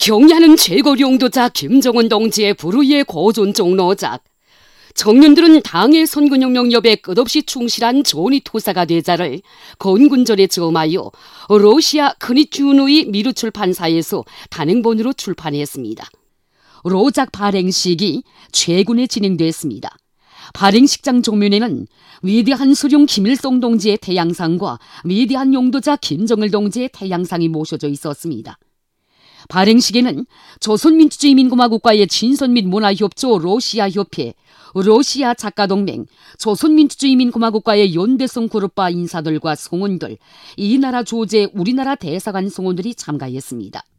경의하는 최고 용도자 김정은 동지의 불의의 고존 종로작. 청년들은 당의 선군혁명협에 끝없이 충실한 조니 투사가 되자를 건군절에 저음하여 러시아 크니춘의 미르 출판사에서 단행본으로 출판했습니다. 로작 발행식이 최근에 진행됐습니다. 발행식장 정면에는 위대한 수령 김일성 동지의 태양상과 위대한 용도자 김정일 동지의 태양상이 모셔져 있었습니다. 발행식에는 조선민주주의민공화국과의 친선 및 문화협조 러시아협회, 러시아 작가동맹, 조선민주주의민공화국과의 연대성 그룹바 인사들과 성원들, 이 나라 조제 우리나라 대사관 성원들이 참가했습니다.